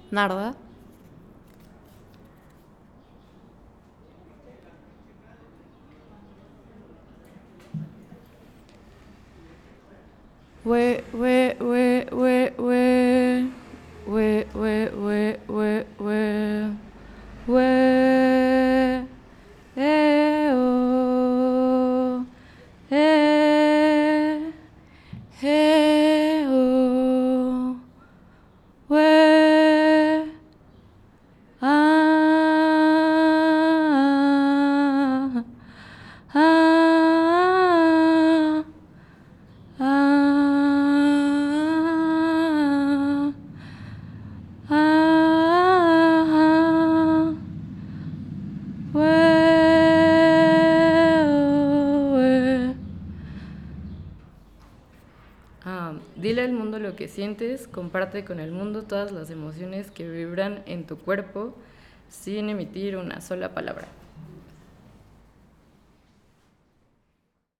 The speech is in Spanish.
Narda. We, we, we, we, we. We, we, we, we, we. We. Oh. Oh. We. Ah. Ah. Ah. Ah. Dile al mundo lo que sientes, comparte con el mundo todas las emociones que vibran en tu cuerpo sin emitir una sola palabra.